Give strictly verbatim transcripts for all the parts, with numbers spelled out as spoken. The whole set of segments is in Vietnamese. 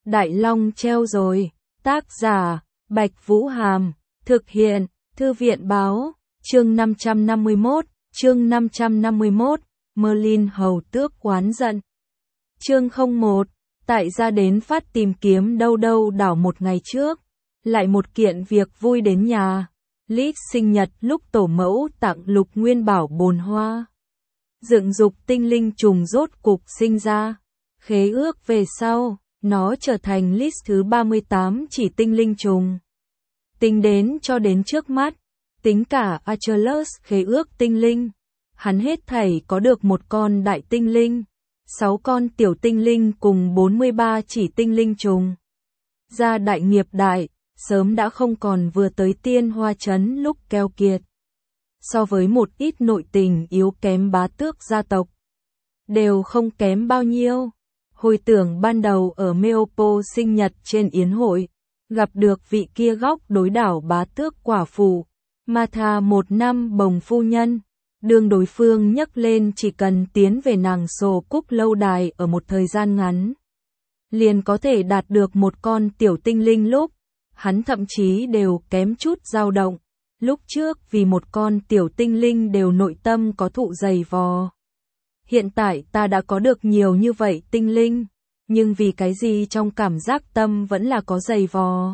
Đại Long treo rồi. Tác giả, Bạch Vũ Hàm. Thực hiện, Thư viện Báo. Chương năm trăm năm mươi mốt. Chương năm trăm năm mươi mốt. Merlin hầu tước oán giận. Chương không một. Tại gia đến phát tìm kiếm đâu đâu đảo một ngày trước. Lại một kiện việc vui đến nhà. Liz sinh nhật lúc tổ mẫu tặng Lục Nguyên Bảo bồn hoa. Dựng dục tinh linh trùng rốt cục sinh ra. Khế ước về sau, nó trở thành Liz thứ ba mươi tám chỉ tinh linh trùng. Tính đến cho đến trước mắt, tính cả Achilles khế ước tinh linh. Hắn hết thảy có được một con đại tinh linh, sáu con tiểu tinh linh cùng bốn mươi ba chỉ tinh linh trùng. Gia đại nghiệp đại, sớm đã không còn vừa tới Tiên Hoa Trấn lúc keo kiệt. So với một ít nội tình yếu kém bá tước gia tộc, đều không kém bao nhiêu. Hồi tưởng ban đầu ở Meopo sinh nhật trên yến hội, gặp được vị kia góc đối đảo bá tước quả phụ, Martha một năm bồng phu nhân. Đường đối phương nhắc lên chỉ cần tiến về nàng sổ cúc lâu đài ở một thời gian ngắn, liền có thể đạt được một con tiểu tinh linh lúc, hắn thậm chí đều kém chút dao động. Lúc trước vì một con tiểu tinh linh đều nội tâm có thụ dày vò. Hiện tại ta đã có được nhiều như vậy tinh linh, nhưng vì cái gì trong cảm giác tâm vẫn là có dày vò.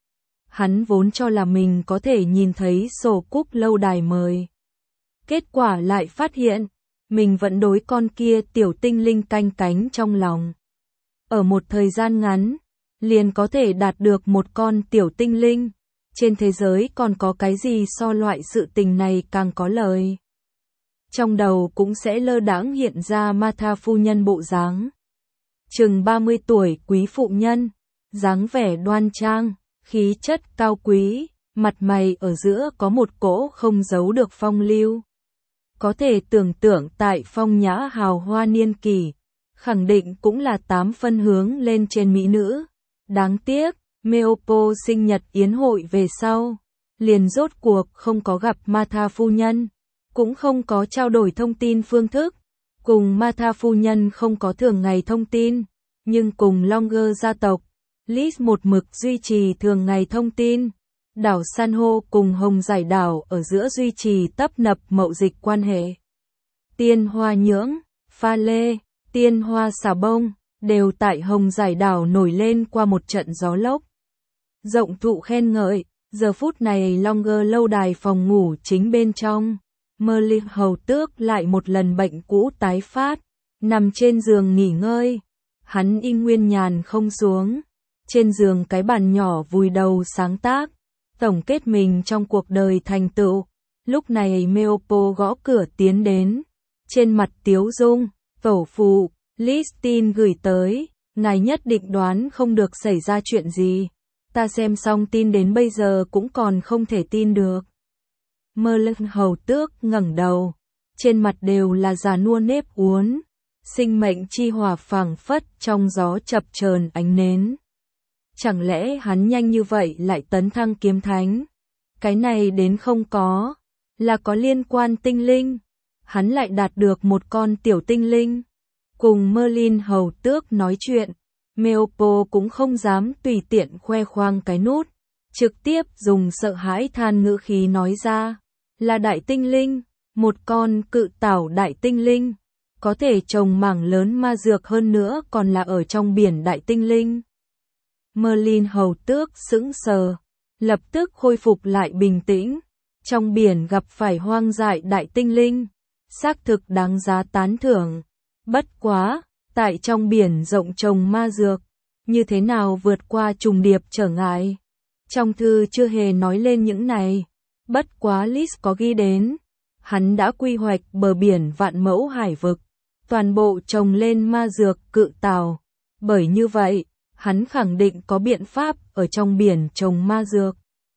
Hắn vốn cho là mình có thể nhìn thấy sổ cúc lâu đài mời. Kết quả lại phát hiện, mình vẫn đối con kia tiểu tinh linh canh cánh trong lòng. Ở một thời gian ngắn, liền có thể đạt được một con tiểu tinh linh. Trên thế giới còn có cái gì so loại sự tình này càng có lời. Trong đầu cũng sẽ lơ đãng hiện ra Martha phu nhân bộ dáng. Chừng ba mươi tuổi quý phụ nhân, dáng vẻ đoan trang, khí chất cao quý, mặt mày ở giữa có một cỗ không giấu được phong lưu. Có thể tưởng tượng tại phong nhã hào hoa niên kỳ, khẳng định cũng là tám phân hướng lên trên mỹ nữ. Đáng tiếc, Meopo sinh nhật yến hội về sau, liền rốt cuộc không có gặp Martha phu nhân, cũng không có trao đổi thông tin phương thức, cùng Martha phu nhân không có thường ngày thông tin, nhưng cùng Longer gia tộc, Liz một mực duy trì thường ngày thông tin. Đảo San hô cùng Hồng Giải đảo ở giữa duy trì tấp nập mậu dịch quan hệ. Tiên hoa nhưỡng, pha lê, tiên hoa xà bông, đều tại Hồng Giải đảo nổi lên qua một trận gió lốc. Rộng thụ khen ngợi, giờ phút này Longer lâu đài phòng ngủ chính bên trong. Merlin hầu tước lại một lần bệnh cũ tái phát, nằm trên giường nghỉ ngơi. Hắn y nguyên nhàn không xuống, trên giường cái bàn nhỏ vùi đầu sáng tác. Tổng kết mình trong cuộc đời thành tựu. Lúc này Meopo gõ cửa tiến đến. Trên mặt tiếu dung, tổ phụ, Liz tin gửi tới. Ngài nhất định đoán không được xảy ra chuyện gì. Ta xem xong tin đến bây giờ cũng còn không thể tin được. Merlin hầu tước ngẩng đầu. Trên mặt đều là già nua nếp uốn. Sinh mệnh chi hòa phảng phất trong gió chập chờn ánh nến. Chẳng lẽ hắn nhanh như vậy lại tấn thăng kiếm thánh? Cái này đến không có, là có liên quan tinh linh. Hắn lại đạt được một con tiểu tinh linh. Cùng Merlin hầu tước nói chuyện, Meopo cũng không dám tùy tiện khoe khoang cái nút. Trực tiếp dùng sợ hãi than ngữ khí nói ra, là đại tinh linh, một con cự tảo đại tinh linh. Có thể trồng mảng lớn ma dược hơn nữa còn là ở trong biển đại tinh linh. Merlin hầu tước sững sờ, lập tức khôi phục lại bình tĩnh. Trong biển gặp phải hoang dại đại tinh linh, xác thực đáng giá tán thưởng. Bất quá, tại trong biển rộng trồng ma dược, như thế nào vượt qua trùng điệp trở ngại. Trong thư chưa hề nói lên những này, bất quá Liz có ghi đến. Hắn đã quy hoạch bờ biển vạn mẫu hải vực, toàn bộ trồng lên ma dược cự tảo. Bởi như vậy, hắn khẳng định có biện pháp ở trong biển trồng ma dược.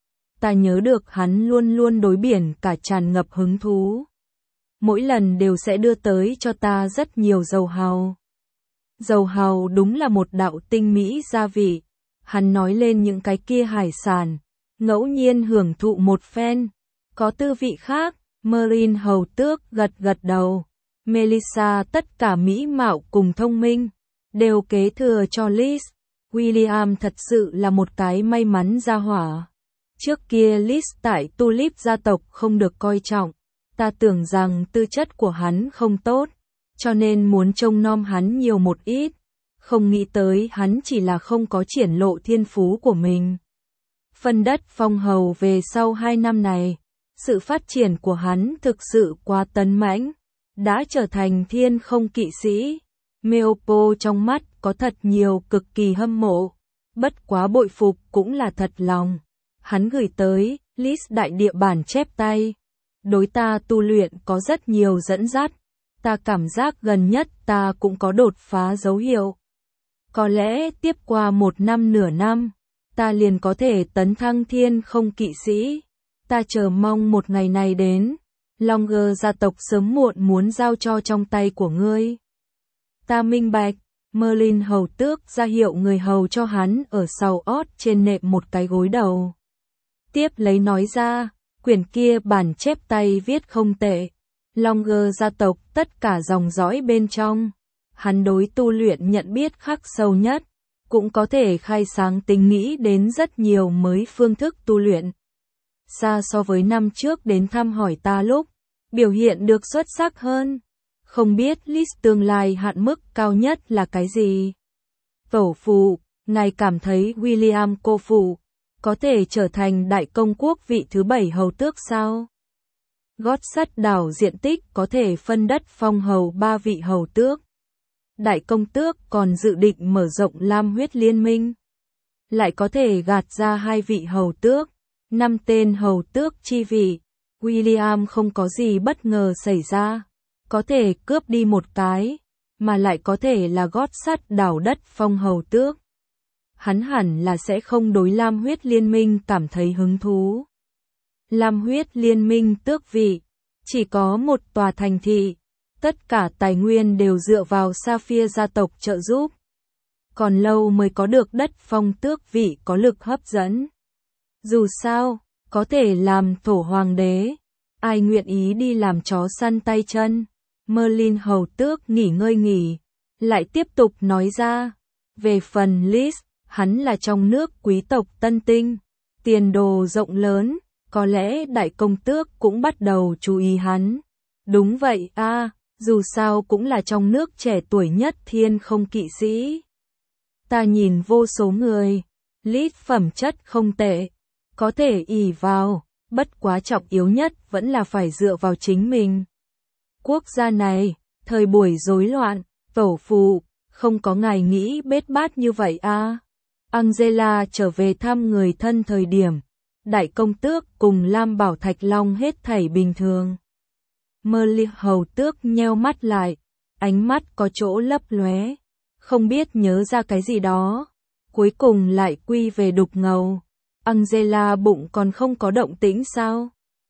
Ta nhớ được hắn luôn luôn đối biển cả tràn ngập hứng thú. Mỗi lần đều sẽ đưa tới cho ta rất nhiều dầu hào. Dầu hào đúng là một đạo tinh mỹ gia vị. Hắn nói lên những cái kia hải sản, ngẫu nhiên hưởng thụ một phen. Có tư vị khác, Merlin hầu tước gật gật đầu. Melissa tất cả mỹ mạo cùng thông minh, đều kế thừa cho Liz. William thật sự là một cái may mắn gia hỏa. Trước kia Liz tại Tulip gia tộc không được coi trọng, ta tưởng rằng tư chất của hắn không tốt, cho nên muốn trông nom hắn nhiều một ít, không nghĩ tới hắn chỉ là không có triển lộ thiên phú của mình. Phân đất phong hầu về sau hai năm này, sự phát triển của hắn thực sự quá tấn mãnh, đã trở thành thiên không kỵ sĩ. Meopo trong mắt có thật nhiều cực kỳ hâm mộ, bất quá bội phục cũng là thật lòng. Hắn gửi tới Liz đại địa bản chép tay. Đối ta tu luyện có rất nhiều dẫn dắt, ta cảm giác gần nhất ta cũng có đột phá dấu hiệu. Có lẽ tiếp qua một năm nửa năm, ta liền có thể tấn thăng thiên không kỵ sĩ. Ta chờ mong một ngày này đến. Longer gia tộc sớm muộn muốn giao cho trong tay của ngươi. Ta minh bạch. Merlin hầu tước ra hiệu người hầu cho hắn ở sau ót trên nệm một cái gối đầu. Tiếp lấy nói ra, quyển kia bản chép tay viết không tệ. Longer gia tộc tất cả dòng dõi bên trong. Hắn đối tu luyện nhận biết khắc sâu nhất, cũng có thể khai sáng tính nghĩ đến rất nhiều mới phương thức tu luyện. Xa so với năm trước đến thăm hỏi ta lúc, biểu hiện được xuất sắc hơn. Không biết list tương lai hạn mức cao nhất là cái gì? Tẩu phụ, ngài cảm thấy William cô phụ có thể trở thành đại công quốc vị thứ bảy hầu tước sao? Gót sắt đảo diện tích có thể phân đất phong hầu ba vị hầu tước. Đại công tước còn dự định mở rộng lam huyết liên minh. Lại có thể gạt ra hai vị hầu tước, năm tên hầu tước chi vị. William không có gì bất ngờ xảy ra. Có thể cướp đi một cái, mà lại có thể là gót sắt đảo đất phong hầu tước. Hắn hẳn là sẽ không đối lam huyết liên minh cảm thấy hứng thú. Lam huyết liên minh tước vị, chỉ có một tòa thành thị, tất cả tài nguyên đều dựa vào Sapphire gia tộc trợ giúp. Còn lâu mới có được đất phong tước vị có lực hấp dẫn. Dù sao, có thể làm thổ hoàng đế, ai nguyện ý đi làm chó săn tay chân. Merlin hầu tước nghỉ ngơi nghỉ, lại tiếp tục nói ra, về phần Liz, hắn là trong nước quý tộc tân tinh, tiền đồ rộng lớn, có lẽ đại công tước cũng bắt đầu chú ý hắn. Đúng vậy a, à, dù sao cũng là trong nước trẻ tuổi nhất thiên không kỵ sĩ. Ta nhìn vô số người, Liz phẩm chất không tệ, có thể ỷ vào, bất quá trọng yếu nhất vẫn là phải dựa vào chính mình. Quốc gia này, thời buổi rối loạn, tẩu phụ, không có ngài nghĩ bết bát như vậy à. Angela trở về thăm người thân thời điểm, đại công tước cùng Lam Bảo Thạch Long hết thảy bình thường. Merlin hầu tước nheo mắt lại, ánh mắt có chỗ lấp lóe, không biết nhớ ra cái gì đó, cuối cùng lại quy về đục ngầu. Angela bụng còn không có động tĩnh sao?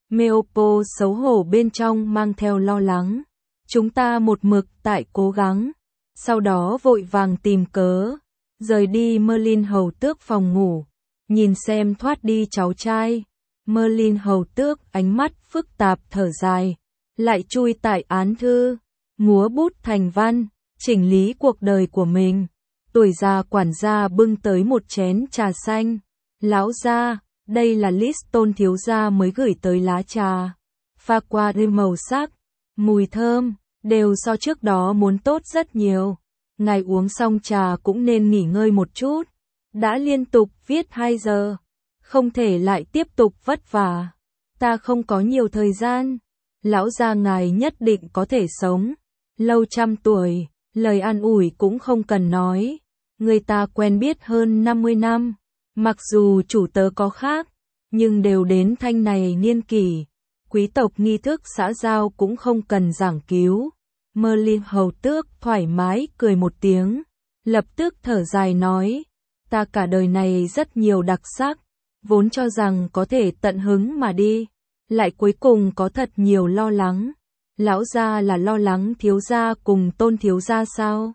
Meopo xấu hổ bên trong mang theo lo lắng. Chúng ta một mực tại cố gắng, sau đó vội vàng tìm cớ, rời đi Merlin hầu tước phòng ngủ, nhìn xem thoát đi cháu trai. Merlin hầu tước ánh mắt phức tạp thở dài, lại chui tại án thư, múa bút thành văn, chỉnh lý cuộc đời của mình. Tuổi già quản gia bưng tới một chén trà xanh. Lão gia, đây là Liz Tôn thiếu gia mới gửi tới lá trà. Pha qua đêm màu sắc, mùi thơm, đều so trước đó muốn tốt rất nhiều. Ngài uống xong trà cũng nên nghỉ ngơi một chút. Đã liên tục viết hai giờ, không thể lại tiếp tục vất vả. Ta không có nhiều thời gian. Lão gia ngài nhất định có thể sống lâu trăm tuổi, lời an ủi cũng không cần nói. Người ta quen biết hơn năm mươi năm, mặc dù chủ tớ có khác, nhưng đều đến thanh này niên kỷ, quý tộc nghi thức xã giao cũng không cần giảng cứu. Merlin hầu tước thoải mái cười một tiếng, lập tức thở dài nói, ta cả đời này rất nhiều đặc sắc, vốn cho rằng có thể tận hứng mà đi, lại cuối cùng có thật nhiều lo lắng. Lão gia là lo lắng thiếu gia cùng Tôn thiếu gia sao?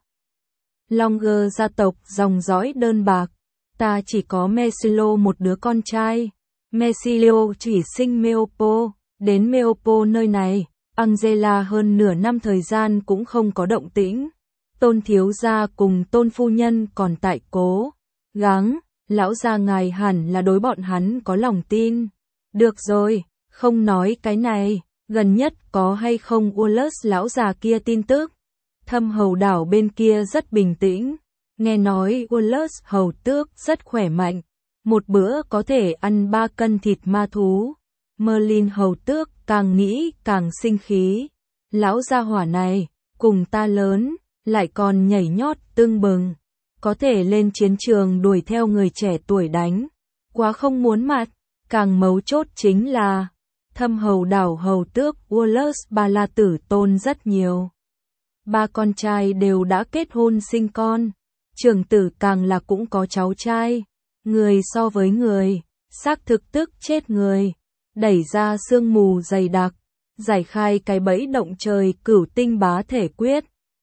Longer gia tộc dòng dõi đơn bạc, ta chỉ có Mesilo một đứa con trai. Mesilo chỉ sinh Meopo, đến Meopo nơi này, Angela hơn nửa năm thời gian cũng không có động tĩnh. Tôn thiếu gia cùng Tôn phu nhân còn tại cố, gắng, lão gia ngài hẳn là đối bọn hắn có lòng tin. Được rồi, không nói cái này, gần nhất có hay không Wallace lão già kia tin tức. Thâm Hầu đảo bên kia rất bình tĩnh, nghe nói Wallace hầu tước rất khỏe mạnh, một bữa có thể ăn ba cân thịt ma thú. Merlin hầu tước càng nghĩ càng sinh khí. Lão gia hỏa này, cùng ta lớn, lại còn nhảy nhót tưng bừng, có thể lên chiến trường đuổi theo người trẻ tuổi đánh. Quá không muốn mặt, càng mấu chốt chính là Thâm Hầu đảo hầu tước Wallace ba la tử tôn rất nhiều. Ba con trai đều đã kết hôn sinh con, trưởng tử càng là cũng có cháu trai. Người so với người, xác thực tức chết người. Đẩy ra sương mù dày đặc, giải khai cái bẫy động trời cửu tinh bá thể quyết.